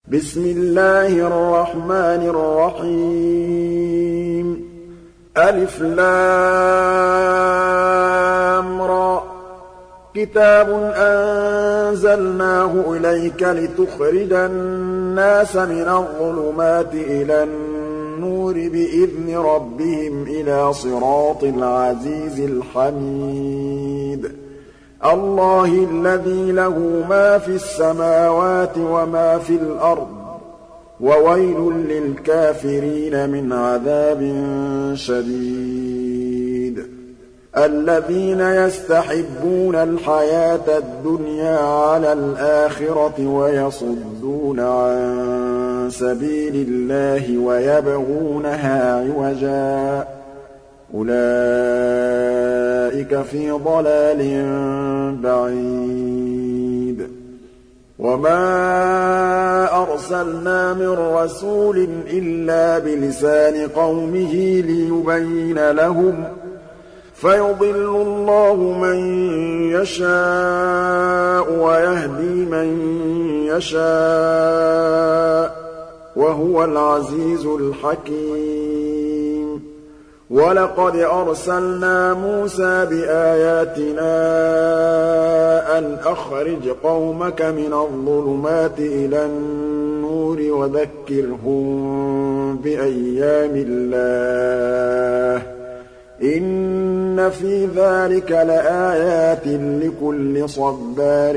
بسم الله الرحمن الرحيم ألف لام را كتاب أنزلناه إليك لتخرج الناس من الظلمات إلى النور بإذن ربهم إلى صراط العزيز الحميد الله الذي له ما في السماوات وما في الأرض وويل للكافرين من عذاب شديد الذين يستحبون الحياة الدنيا على الآخرة ويصدون عن سبيل الله ويبغونها عوجا أولئك في ضلال بعيد وما أرسلنا من رسول إلا بلسان قومه ليبين لهم فيضل الله من يشاء ويهدي من يشاء وهو العزيز الحكيم وَلَقَدْ أَرْسَلْنَا مُوسَىٰ بِآيَاتِنَا أَنْ أَخْرِجْ قَوْمَكَ مِنَ الظُّلُمَاتِ إِلَى النُّورِ وَذَكِّرْهُم بِأَيَّامِ اللَّهِ ۚ إِنَّ فِي ذَٰلِكَ لَآيَاتٍ لِّكُلِّ صَبَّارٍ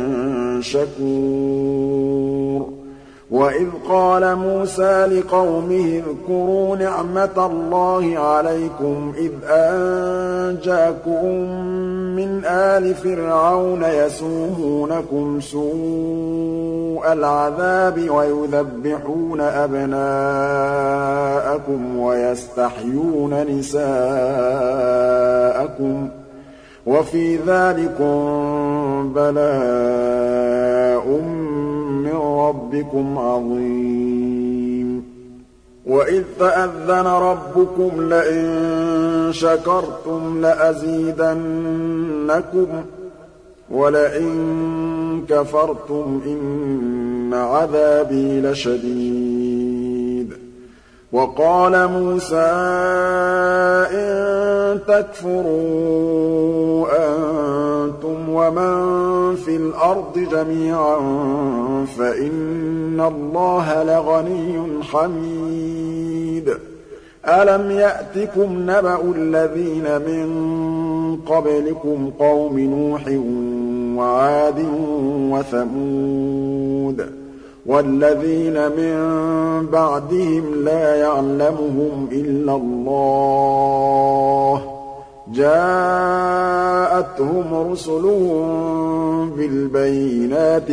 شَكُورٍ وَإِذْ قَالَ مُوسَىٰ لِقَوْمِهِ اذْكُرُوا نِعْمَةَ اللَّهِ عَلَيْكُمْ إِذْ أَنجَاكُم مِّنْ آلِ فِرْعَوْنَ يَسُومُونَكُمْ سُوءَ الْعَذَابِ وَيُذَبِّحُونَ أَبْنَاءَكُمْ وَيَسْتَحْيُونَ نِسَاءَكُمْ ۚ وَفِي ذَٰلِكُم بَلَاءٌ مِّن رَّبِّكُمْ عَظِيمٌ وَإِذْ تَأَذَّنَ رَبُّكُمْ لَئِن شَكَرْتُمْ لَأَزِيدَنَّكُمْ وَلَئِن كَفَرْتُمْ إِنَّ عَذَابِي لَشَدِيدٌ وَقَالَ مُوسَىٰ إِن تَكْفُرُوا أَنتُمْ وَمَن فِي الْأَرْضِ جَمِيعًا فَإِنَّ اللَّهَ لَغَنِيٌّ حَمِيدٌ أَلَمْ يَأْتِكُمْ نَبَأُ الَّذِينَ مِن قَبْلِكُمْ قَوْمِ نُوحٍ وَعَادٍ وَثَمُودَ وَالَّذِينَ مِن بَعْدِهِمْ لَا يَعْلَمُهُمْ إِلَّا اللَّهُ ۚ جَاءَتْهُمْ رُسُلُهُم بِالْبَيِّنَاتِ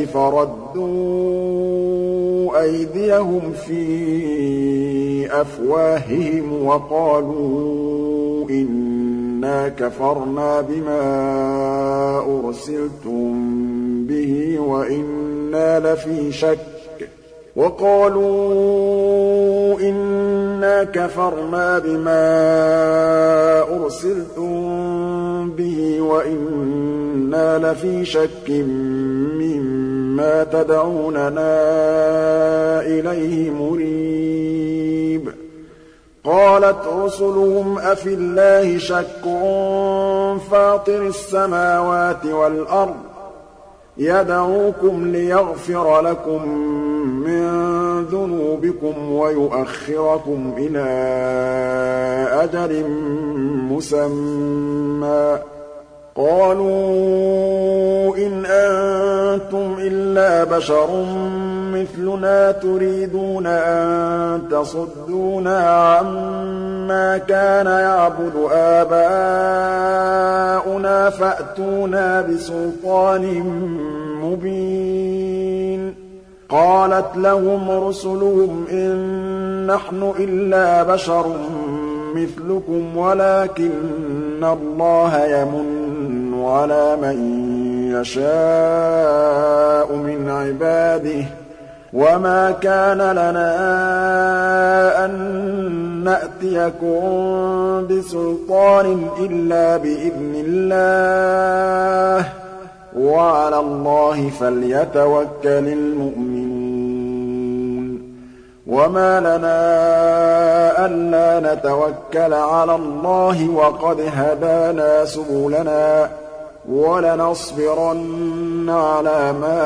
فَرَدُّوا أَيْدِيَهُمْ فِي أَفْوَاهِهِمْ وَقَالُوا إِنَّا كَفَرْنَا بِمَا أُرْسِلْتُم بِهِ وَإِنَّا لَفِي شَكٍّ مِّمَّا تَدْعُونَنَا إِلَيْهِ مُرِيبٍ قَالَتْ رُسُلُهُمْ أَفِي اللَّهِ شَكٌّ فَاطِرِ السَّمَاوَاتِ وَالْأَرْضِ يَدْعُوكُمْ لِيَغْفِرَ لَكُم مِّن ذُنُوبِكُمْ وَيُؤَخِّرَكُمْ إِلَىٰ أَجَلٍ مُّسَمًّى ۚ قَالُوا إِنْ أَنتُمْ إِلَّا بَشَرٌ مِّثْلُنَا تُرِيدُونَ أَن تَصُدُّونَا عَمَّا كَانَ يَعْبُدُ آبَاؤُنَا فَأْتُونَا بِسُلْطَانٍ مُّبِينٍ قَالَتْ لَهُمْ رُسُلُهُمْ إِن نَّحْنُ إِلَّا بَشَرٌ مِّثْلُكُمْ وَلَٰكِنَّ اللَّهَ يَمُنُّ عَلَىٰ مَن يَشَاءُ مِنْ عِبَادِهِ ۖ وَمَا كَانَ لَنَا أَن نَّأْتِيَكُم بِسُلْطَانٍ إِلَّا بِإِذْنِ اللَّهِ ۚ وَعَلَى اللَّهِ فَلْيَتَوَكَّلِ الْمُؤْمِنُونَ وَمَا لَنَا أَلَّا نَتَوَكَّلَ عَلَى اللَّهِ وَقَدْ هَدَانَا سُبُلَنَا وَلَنَصْبِرَنَّ عَلَىٰ مَا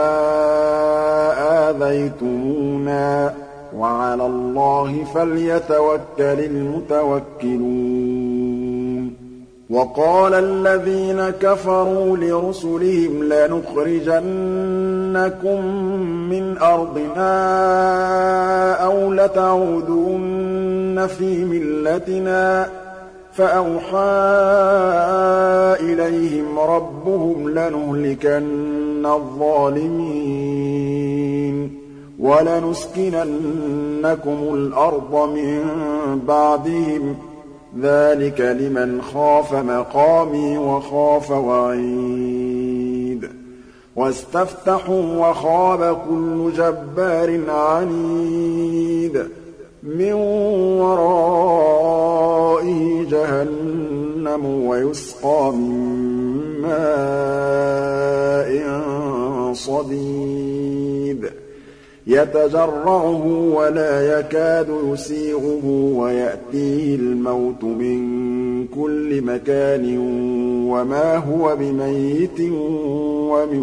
آذَيْتُمُونَا وَعَلَى اللَّهِ فَلْيَتَوَكَّلِ الْمُتَوَكِّلُونَ وَقَالَ الَّذِينَ كَفَرُوا لِرُسُلِهِمْ لَنُخْرِجَنَّكُم مِّنْ أَرْضِنَا أَوْ لَتَعُودُنَّ فِي مِلَّتِنَا فَأَوْحَىٰ إِلَيْهِمْ رَبُّهُمْ لَنُهْلِكَنَّ الظَّالِمِينَ وَلَنُسْكِنَنَّكُمُ الْأَرْضَ مِن بَعْدِهِمْ ۚ ذَٰلِكَ لِمَنْ خَافَ مَقَامِي وَخَافَ وَعِيدِ وَاسْتَفْتَحُوا وَخَابَ كُلُّ جَبَّارٍ عَنِيدٍ مِّن وَرَائِهِ جَهَنَّمُ وَيُسْقَىٰ مِن مَّاءٍ صَدِيدٍ يَتَجَرَّعُهُ وَلَا يَكَادُ يُسِيغُهُ وَيَأْتِيهِ الْمَوْتُ مِن كُلِّ مَكَانٍ وَمَا هُوَ بِمَيِّتٍ وَمِن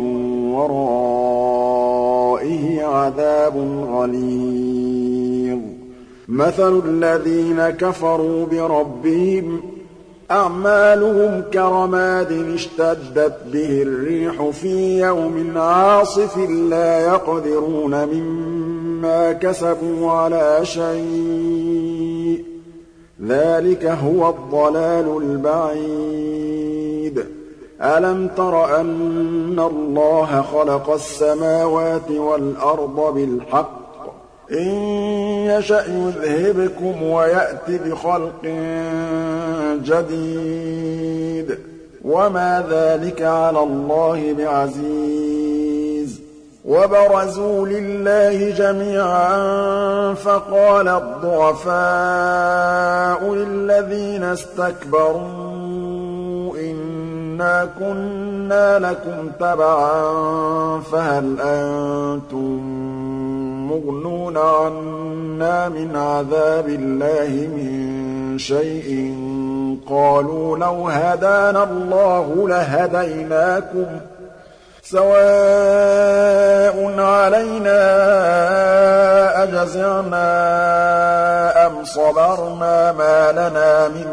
وَرَائِهِ عَذَابٌ غَلِيظٌ مَّثَلُ الَّذِينَ كَفَرُوا بِرَبِّهِمْ أَعْمَالُهُمْ كَرَمَادٍ اشْتَدَّتْ بِهِ الرِّيحُ فِي يَوْمٍ عَاصِفٍ لَّا يَقْدِرُونَ مِمَّا كَسَبُوا عَلَىٰ شَيْءٍ ۚ ذَٰلِكَ هُوَ الضَّلَالُ الْبَعِيدُ أَلَمْ تَرَ أَنَّ اللَّهَ خَلَقَ السَّمَاوَاتِ وَالْأَرْضَ بِالْحَقِّ إِن يَشَأْ يُذْهِبْكُمْ وَيَأْتِ بِخَلْقٍ جَدِيدٍ وَمَا ذَٰلِكَ عَلَى اللَّهِ بِعَزِيزٍ وَبَرَزُوا لِلَّهِ جَمِيعًا فَقَالَ الضُّعَفَاءُ لِلَّذِينَ اسْتَكْبَرُوا إِنَّا كُنَّا لَكُمْ تَبَعًا فَهَلْ أَنتُم مُّغْنُونَ عَنَّا مِنْ عَذَابِ اللَّهِ مِن شَيْءٍ قَالُوا لَوْ هَدَانَا اللَّهُ لَهَدَيْنَاكُمْ سَوَاءٌ عَلَيْنَا أَجَزِعْنَا أَمْ صَبَرْنَا مَا لَنَا مِن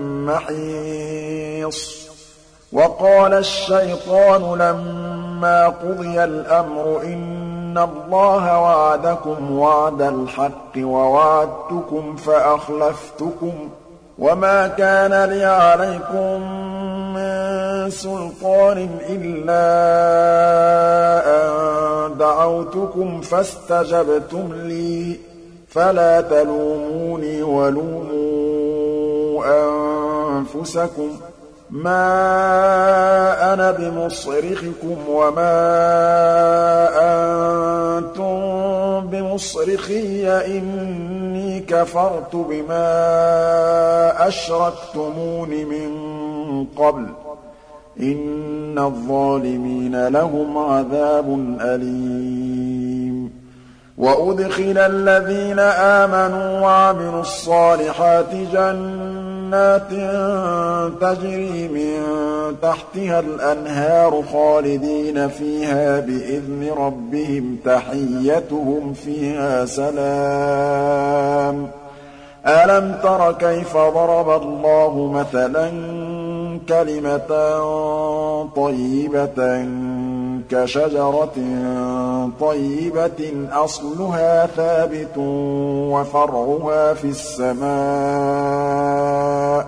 مَّحِيصٍ وَقَالَ الشَّيْطَانُ لَمَّا قُضِيَ الْأَمْرُ إِنَّ اللَّهَ وَعَدَكُمْ وَعْدَ الْحَقِّ وَوَعَدتُّكُمْ فَأَخْلَفْتُكُمْ وَمَا كَانَ لِي عَلَيْكُم مِّن سُلْطَانٍ إِلَّا أَن دَعَوْتُكُمْ فَاسْتَجَبْتُمْ لِي فَلَا تَلُومُونِي وَلُومُوا أَنفُسَكُم مَّا أَنَا بِمُصْرِخِكُمْ وَمَا أَنتُم بِمُصْرِخِيَّ إِنِّي كَفَرْتُ بِمَا أَشْرَكْتُمُونِ مِن قَبْلُ ۗ إِنَّ الظَّالِمِينَ لَهُمْ عَذَابٌ أَلِيمٌ وَأُدْخِلَ الَّذِينَ آمَنُوا وَعَمِلُوا الصَّالِحَاتِ جَنَّاتٍ تَجْرِي مِن تَحْتِهَا الْأَنْهَارُ خَالِدِينَ فِيهَا بِإِذْنِ رَبِّهِمْ تَحِيَّتُهُمْ فِيهَا سَلَامٌ أَلَمْ تَرَ كَيْفَ ضَرَبَ اللَّهُ مَثَلًا كَلِمَةً طَيِّبَةً كَشَجَرَةٍ طَيِّبَةٍ أَصْلُهَا ثَابِتٌ وَفَرْعُهَا فِي السَّمَاءِ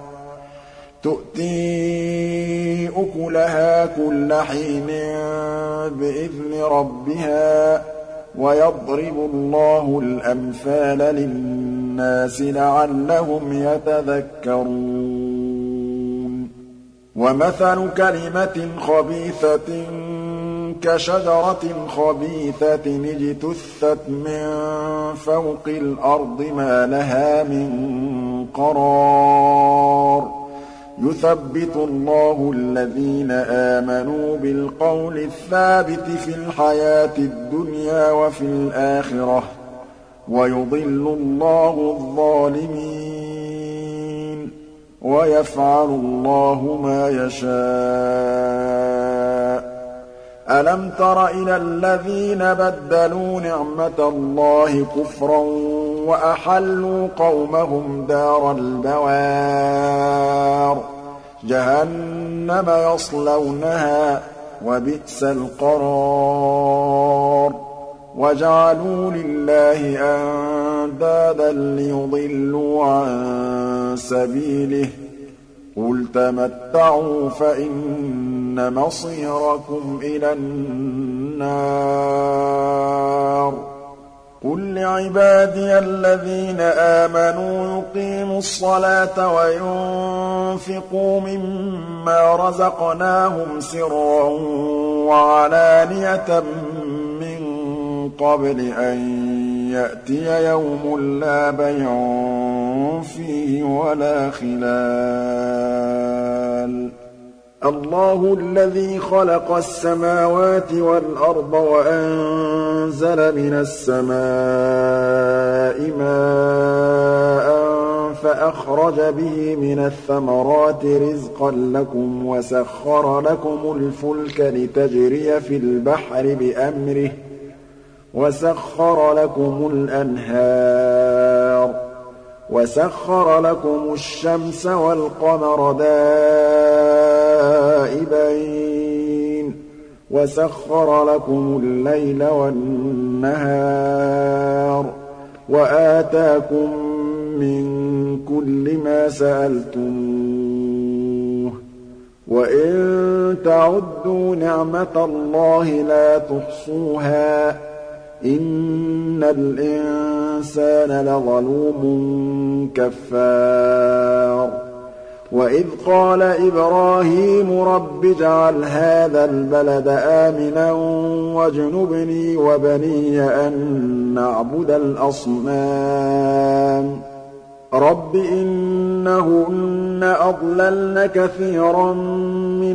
تُؤْتِي أُكُلَهَا كُلَّ حِينٍ بِإِذْنِ رَبِّهَا وَيَضْرِبُ اللَّهُ الْأَمْثَالَ لِلنَّاسِ لَعَلَّهُمْ يَتَذَكَّرُونَ وَمَثَلُ كَلِمَةٍ خَبِيثَةٍ كَشَجَرَةٍ خَبِيثَةٍ اجْتُثَّتْ مِن فَوْقِ الْأَرْضِ مَا لَهَا مِن قَرَارٍ يُثَبِّتُ اللَّهُ الَّذِينَ آمَنُوا بِالْقَوْلِ الثَّابِتِ فِي الْحَيَاةِ الدُّنْيَا وَفِي الْآخِرَةِ ۖ وَيُضِلُّ اللَّهُ الظَّالِمِينَ وَيَفْعَلُ اللَّهُ مَا يَشَاءُ أَلَمْ تَرَ إِلَى الَّذِينَ بَدَّلُوا نِعْمَةَ اللَّهِ كُفْرًا وَأَحَلُّوا قَوْمَهُمْ دَارَ الْبَوَارِ جَهَنَّمَ يَصْلَوْنَهَا وَبِئْسَ الْقَرَارُ وَجَعَلُوا لِلَّهِ أَندَادًا لِّيُضِلُّوا عَن سَبِيلِهِ قُلْ تَمَتَّعُوا فَإِنَّ مَصِيرَكُمْ إِلَى النَّارِ قُل لِّعِبَادِيَ الَّذِينَ آمَنُوا يُقِيمُوا الصَّلَاةَ وَيُنفِقُوا مِمَّا رَزَقْنَاهُمْ سِرًّا وَعَلَانِيَةً مِّن قَبْلِ أَن يَأْتِيَ يَوْمٌ لَّا بَيْعٌ فِيهِ وَلَا خِلَالٌ اللَّهُ الَّذِي خَلَقَ السَّمَاوَاتِ وَالْأَرْضَ وَأَنزَلَ مِنَ السَّمَاءِ مَاءً فَأَخْرَجَ بِهِ مِنَ الثَّمَرَاتِ رِزْقًا لَّكُمْ وَسَخَّرَ لَكُمُ الْفُلْكَ لِتَجْرِيَ فِي الْبَحْرِ بِأَمْرِهِ وَسَخَّرَ لَكُمُ الْأَنْهَارَ وَسَخَّرَ لَكُمُ الشَّمْسَ وَالْقَمَرَ دَائِبَيْنِ وَسَخَّرَ لَكُمُ اللَّيْلَ وَالنَّهَارَ وَآتَاكُم مِّن كُلِّ مَا سَأَلْتُمُوهُ وَإِن تَعُدُّوا نِعْمَةَ اللَّهِ لَا تُحْصُوهَا إِنَّ الْإِنسَانَ لَظَلُومٌ كَفَّارٌ وَإِذْ قَالَ إِبْرَاهِيمُ رَبِّ اجْعَلْ هَٰذَا الْبَلَدَ آمِنًا وَاجْنُبْنِي وَبَنِيَّ أَن نَّعْبُدَ الْأَصْنَامَ رَبِّ إِنَّهُنَّ أَضْلَلْنَ كَثِيرًا مِّنَ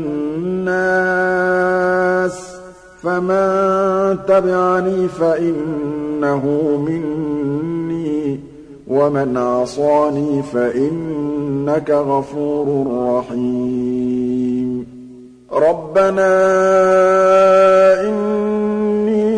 النَّاسِ فَمَن تَبِعَنِي فَإِنَّهُ مِنِّي وَمَنْ عَصَانِي فَإِنَّكَ غَفُورٌ رَّحِيمٌ رَبَّنَا إِنِّي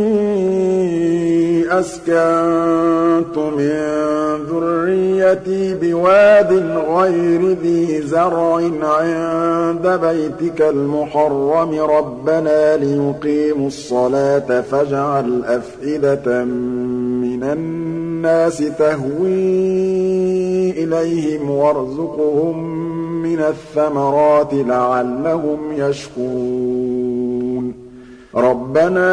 أَسْكَنتُ مِن ذُرِّيَّتِي بِوَادٍ غَيْرِ ذِي زَرْعٍ عِندَ بَيْتِكَ الْمُحَرَّمِ رَبَّنَا لِيُقِيمُوا الصَّلَاةَ فَاجْعَلْ أَفْئِدَةً مِّنَ النَّاسِ تَهْوِي إِلَيْهِمْ وَارْزُقْهُم مِّنَ الثَّمَرَاتِ لَعَلَّهُمْ يَشْكُرُونَ رَبَّنَا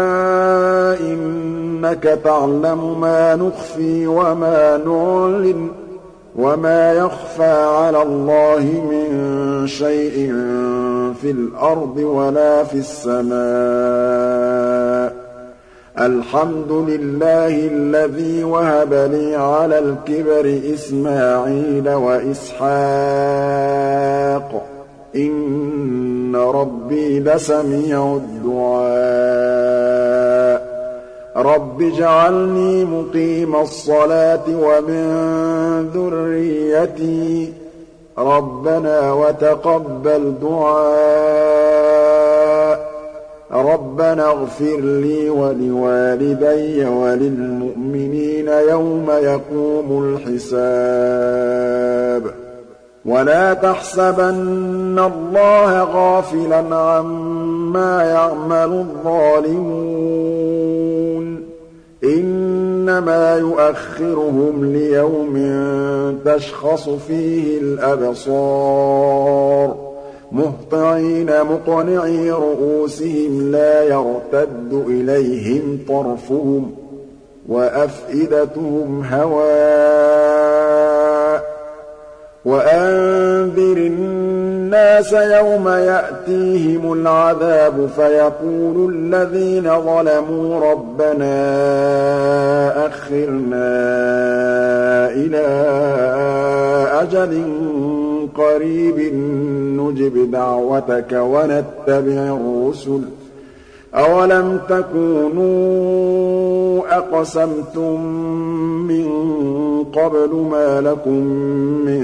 إِنَّكَ تَعْلَمُ مَا نُخْفِي وَمَا نُعْلِنُ وَمَا يَخْفَىٰ عَلَى اللَّهِ مِن شَيْءٍ فِي الْأَرْضِ وَلَا فِي السَّمَاءِ الْحَمْدُ لِلَّهِ الَّذِي وَهَبَ لِي عَلَى الْكِبَرِ إِسْمَاعِيلَ وَإِسْحَاقَ إِنَّ رَبِّي لَسَمِيعُ الدُّعَاءِ رَبِّ اجْعَلْنِي مُقِيمَ الصَّلَاةِ وَمِن ذُرِّيَّتِي رَبَّنَا وَتَقَبَّلْ دُعَاءِ رَبَّنَا اغْفِرْ لِي وَلِوَالِدَيَّ وَلِلْمُؤْمِنِينَ يَوْمَ يَقُومُ الْحِسَابُ وَلَا تَحْسَبَنَّ اللَّهَ غَافِلًا عَمَّا يَعْمَلُ الظَّالِمُونَ إِنَّمَا يُؤَخِّرُهُمْ لِيَوْمٍ تَشْخَصُ فِيهِ الْأَبْصَارُ مُهْطِعِينَ مُقْنِعِي رُءُوسِهِمْ لَا يَرْتَدُّ إِلَيْهِمْ طَرْفُهُمْ وَأَفْئِدَتُهُمْ هَوَاءٌ وَأَنذِرِ النَّاسَ يَوْمَ يَأْتِيهِمُ الْعَذَابُ فَيَقُولُ الَّذِينَ ظَلَمُوا رَبَّنَا أَخِّرْنَا إِلَىٰ أَجَلٍ قَرِيبٍ نُّجِبْ دَعْوَتَكَ وَنَتَّبِعِ الرُّسُلَ أَوَلَمْ تَكُونُوا أَقْسَمْتُم مِّن قَبْلُ مَا لَكُم مِّن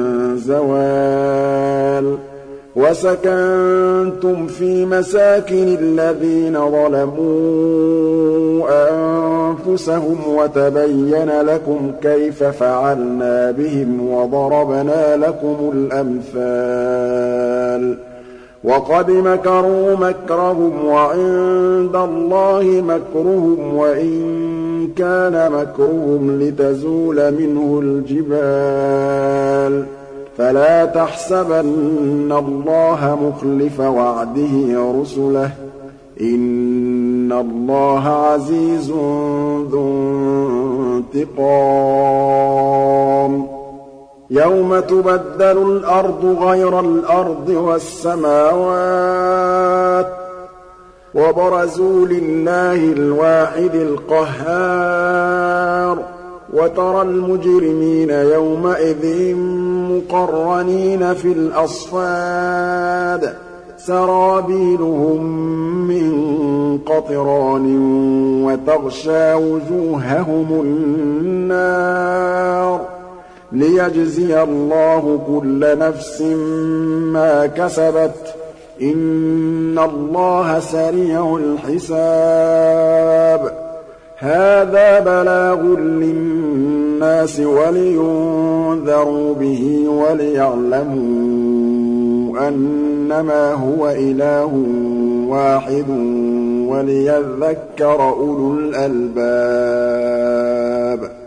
زَوَالٍ وَسَكَنتُمْ فِي مَسَاكِنِ الَّذِينَ ظَلَمُوا أَنفُسَهُمْ وَتَبَيَّنَ لَكُمْ كَيْفَ فَعَلْنَا بِهِمْ وَضَرَبْنَا لَكُمُ الْأَمْثَالَ وَقَدْ مَكَرُوا مَكْرَهُمْ وَعِندَ اللَّهِ مَكْرُهُمْ وَإِن كَانَ مَكْرُهُمْ لِتَزُولَ مِنْهُ الْجِبَالُ فَلَا تَحْسَبَنَّ اللَّهَ مُخْلِفَ وَعْدِهِ رُسُلَهُ ۗ إِنَّ اللَّهَ عَزِيزٌ ذُو انتِقَامٍ يَوْمَ تُبَدَّلُ الْأَرْضُ غَيْرَ الْأَرْضِ وَالسَّمَاوَاتُ وَبَرَزُوا لِلَّهِ الْوَاحِدِ الْقَهَّارِ وَتَرَى الْمُجْرِمِينَ يَوْمَئِذٍ مُّقَرَّنِينَ فِي الْأَصْفَادِ سَرَابِيلُهُم مِّن قَطِرَانٍ وَتَغْشَىٰ وُجُوهَهُمُ النَّارُ لِيَجْزِيَ اللَّهُ كُلَّ نَفْسٍ مَّا كَسَبَتْ ۚ إِنَّ اللَّهَ سَرِيعُ الْحِسَابِ هَٰذَا بَلَاغٌ لِّلنَّاسِ وَلِيُنذَرُوا بِهِ وَلِيَعْلَمُوا أَنَّمَا هُوَ إِلَٰهٌ وَاحِدٌ وَلِيَذَّكَّرَ أُولُو الْأَلْبَابِ